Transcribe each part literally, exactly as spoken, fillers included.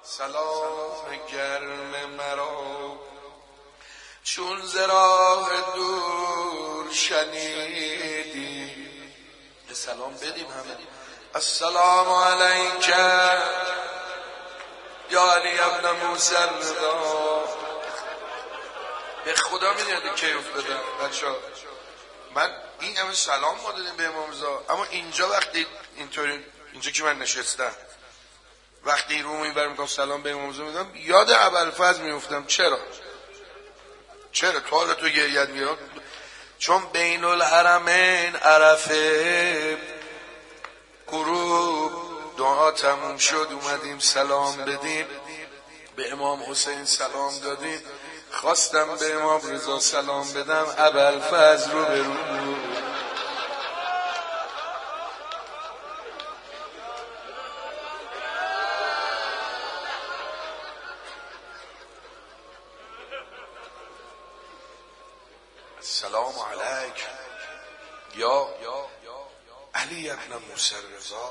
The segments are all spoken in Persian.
سلام گرم مرا چون ز راه دور شنیدی. سلام بدیم همه. السلام علیک یا علی ابن موسی الرضا. به خدا میدونید کیف بدم بچه ها. من این همه سلام ما دادیم به امام رضا، اما اینجا وقتی اینطوری اینجا که من نشستم وقتی رو میبرم میگم سلام به امام رضا میدم یاد ابوالفضل میفتم. چرا؟ چرا؟ تو حالا تو گریت میاد چون بین الحرمین عرفه غروب دعا تموم شد اومدیم سلام بدیم به امام حسین سلام دادیم. خواستم به امام رضا سلام بدم ابوالفضل رو به رو السلام علیک یا علی ابن موسی الرضا.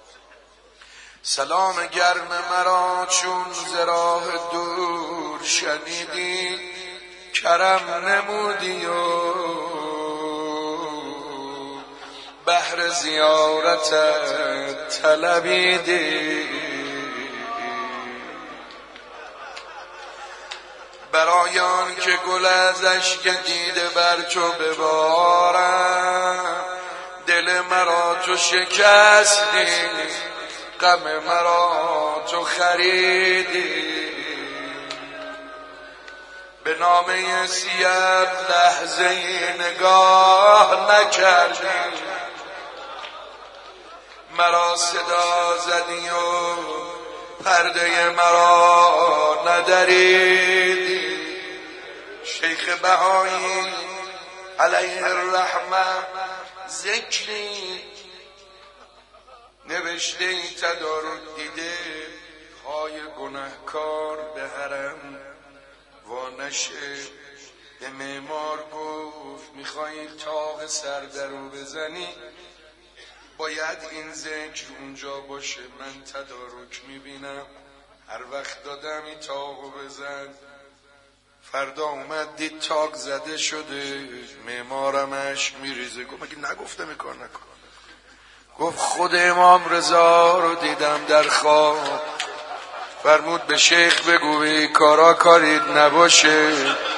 سلام گرم مرا چون ز راه دور شنیدی، کرم نمودی و بهر زیارتت طلبیدی. برای آن که گل از اشک دیده بر تو ببارم، دل مرا تو شکستی غم مرا تو خریدی. به نامه سیاه لحظه نگاه نکردی، مرا صدا زدی و پرده مرا ندریدی. شیخ بهایی علیه الرحمه ذکری نوشته ای تدارک دیده های گناهکار به حرم وانشه. به معمار گفت میخوایی تاق سر درو بزنی باید این ذکر اونجا باشه. من تدارک میبینم هر وقت دادم این تاقو بزن، فردا اومد دید تاق زده شده، معمارمش میریزه. گفت مگه نگفتم این کار نکن؟ گفت خود امام رضا رو دیدم در خواب، فرمود به شیخ بگو این کارا کارید نباشه،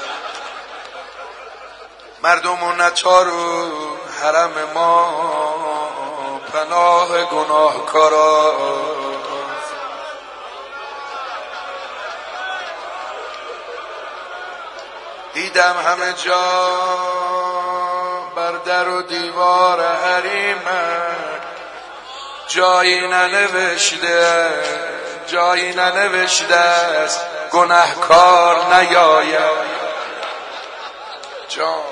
مردم و نتارو حرم ما پناه گناهکارا. دیدم همه جا بر در و دیوار حریمم جایی ننوشته جایی ننوشته است گناهکار نیاید. جان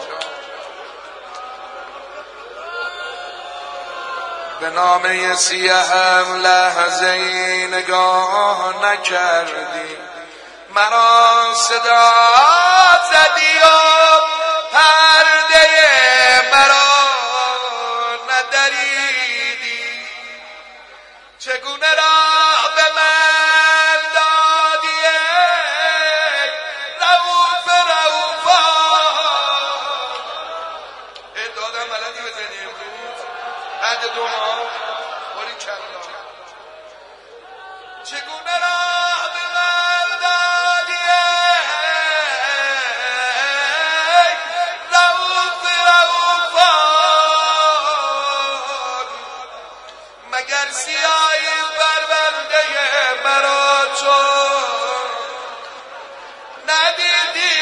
به نامه سیاهم لحظه نگاه نکردی، مرا صدا زدی و پرده مرا ندریدی. چگونه راه به من دادی ای رؤوف رؤوفان. ای دادم بلدی بزنی امروز بعد دو ماه باری کلا. چگونه راه به من دادی ای رؤوف رؤوفان، مگر سیاهی پرونده مرا تو ندیدی.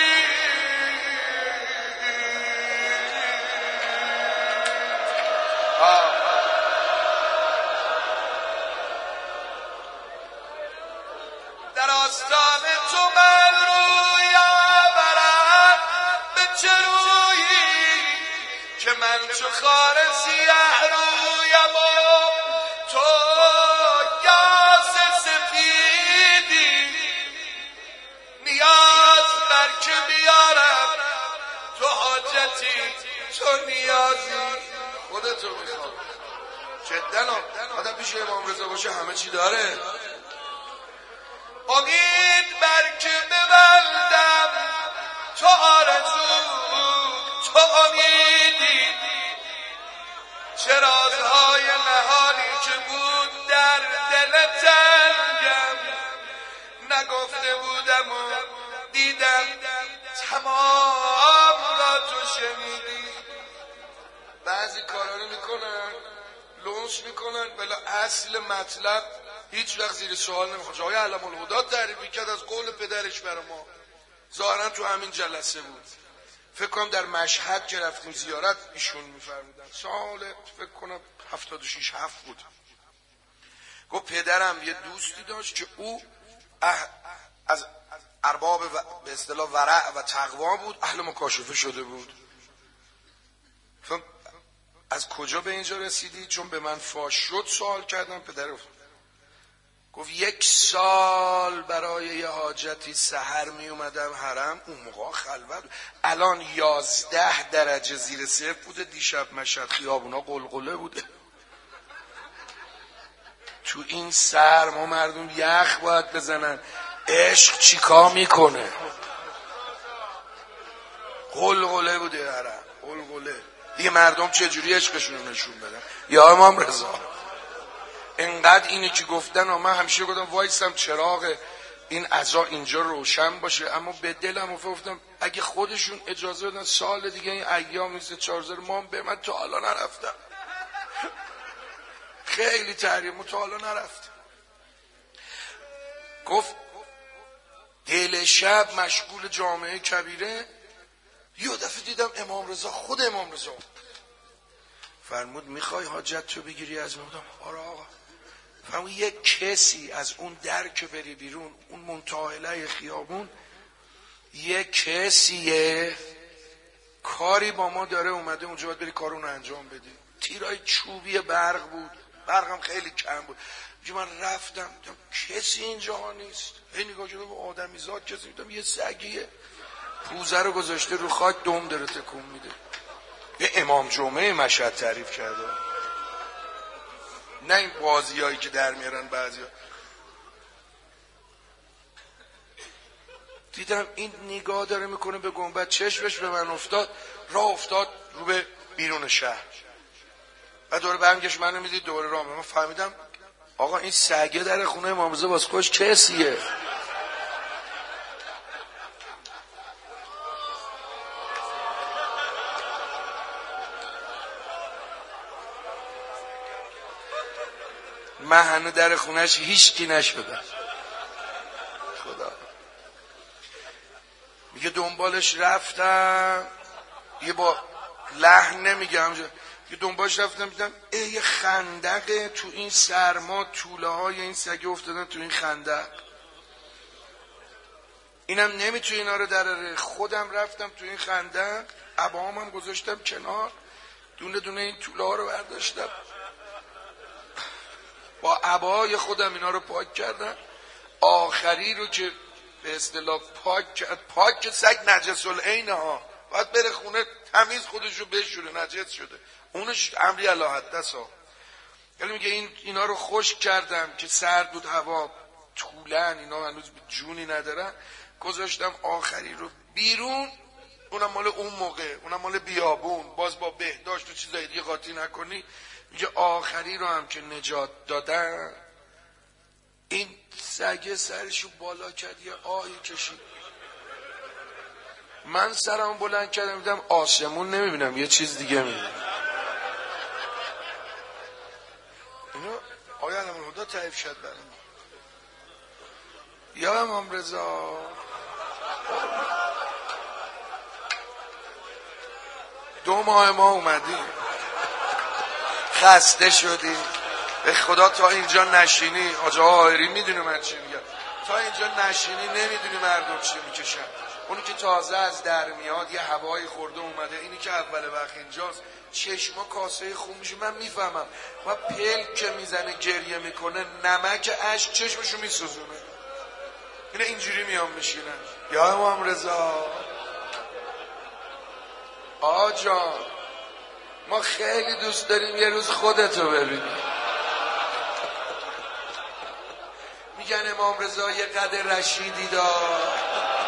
در آستان تو من روی آورم، به چه رویی که من چو خار سیاه رویم و تو یاس سفیدی. نیاز بر که بیارم تو حاجتی تو نیازی خودتو میخوام. جدن آدم پیش امام رضا باشه همه چی داره. چه رازهای نهانی که بود در دل تنگم نگفته بودم و دیدم تمام را تو شنیدی. بعضی کارا رو میکنن لونس میکنن ولی اصل مطلب هیچ وقت زیر سوال نمیخواد. جای علم الهدی تعریف کرد از قول پدرش برای ما، ظاهرا تو همین جلسه بود، فکر کنم در مشهد که رفتیم زیارت ایشون میفرمودن، سال فکر کنم هفتاد و شیش هفت بود. گفت پدرم یه دوستی داشت که او از ارباب و به اصطلاح ورع و تقوا بود، اهل مکاشفه شده بود. از کجا به اینجا رسیدی؟ چون به من فاش شد سوال کردم. پدر گفت یک سال برای یه حاجتی سحر می اومدم حرم، اون موقع خلوت، الان یازده درجه زیر صفر بوده، دیشب مشهد خیابونا قلقله بوده. تو این سرما مردم یخ باید بزنن، عشق چیکار میکنه؟ قلقله بوده حرم، قلقله. دیگه مردم چجوری عشقشون رو نشون بدن؟ یا امام رضا انقدر اینی که گفتن و من همیشه گفتم وایسم چراغ این عزا اینجا روشن باشه، اما به دلم گفتم اگه خودشون اجازه بدن سال دیگه این ایام نیست چهارزار ما به من تا حالا نرفتم، خیلی تحریم تا حالا نرفتم. گفت دل شب مشغول جامعه کبیره، یه دفعه دیدم امام رضا، خود امام رضا فرمود میخوای حاجت تو بگیری از من؟ بودم آره آقا. فرمود یک کسی از اون در که بری بیرون اون منتهاله خیابون یک کسیه کاری با ما داره اومده اونجا باید بری کارونو انجام بدی. تیرای چوبی برق بود، برقم خیلی کم بود. من رفتم دیدم کسی اینجا نیست، هی نگاه کردم به آدمیزاد کسی، دیدم یه سگیه پوزه رو گذاشته رو خاک دم داره تکون میده. یه امام جمعه مشهد تعریف کرده، نه این بازیایی که در میارن بعضیا. دیدم این نگاه داره میکنه به گنبد، چشمش به من افتاد، راه افتاد رو به بیرون شهر و دوره برمیگشت منو میدید دوره راه. من فهمیدم آقا این سگه در خونه امام رضا واسه خودش کسیه. من هنو در خونهش هیچ کی نشدم. خدا میگه دنبالش رفتم، یه با لحن نمیگم، یه دنبالش رفتم دیدم یه خندقه تو این سرما، توله های این سگه افتادن تو این خندق، اینم نمیتونه اینا رو دراره. خودم رفتم تو این خندق، عباهم هم گذاشتم کنار، دونه دونه این توله ها رو برداشتم، با عبای خودم اینا رو پاک کردم. آخری رو که به اصطلاح پاک کرد، پاک که سگ نجس العین ها باید بره خونه تمیز خودش رو بشوره، نجس شده، اونش امری علی حدث ها. یعنی میگه این اینا رو خشک کردم که سرد بود هوا، طولن اینا هنوز جونی ندارن، گذاشتم آخری رو بیرون، اونم مال اون موقع، اونم مال بیابون، باز با بهداشت و چیزای دیگه قاطی نکنی. میگه آخری رو هم که نجات دادن، این سگه سرشو بالا کرد یه آهی کشید، من سرم بلند کردم دیدم آسمون نمیبینم، یه چیز دیگه میبینم. اینو آیا علم الهدی تعریف شد برای ما. یا امام رضا دو ماه ما اومدیم خسته شدیم، به خدا تا اینجا نشینی، آجا آهری میدونی من چی میگم، تا اینجا نشینی نمیدونی مردم چی میکشن. اونی که تازه از در میاد یه هوایی خورده اومده، اینی که اول وقت اینجاست چشما کاسه خون میشه. من میفهمم و پلک که میزنه گریه میکنه، نمک اشک چشمشو میسوزونه، اینه اینجوری میام میشینن. یا امام رضا آجا ما خیلی دوست داریم یه روز خودتو ببینیم. میگن امام رضا یه قد رشیدی داشت،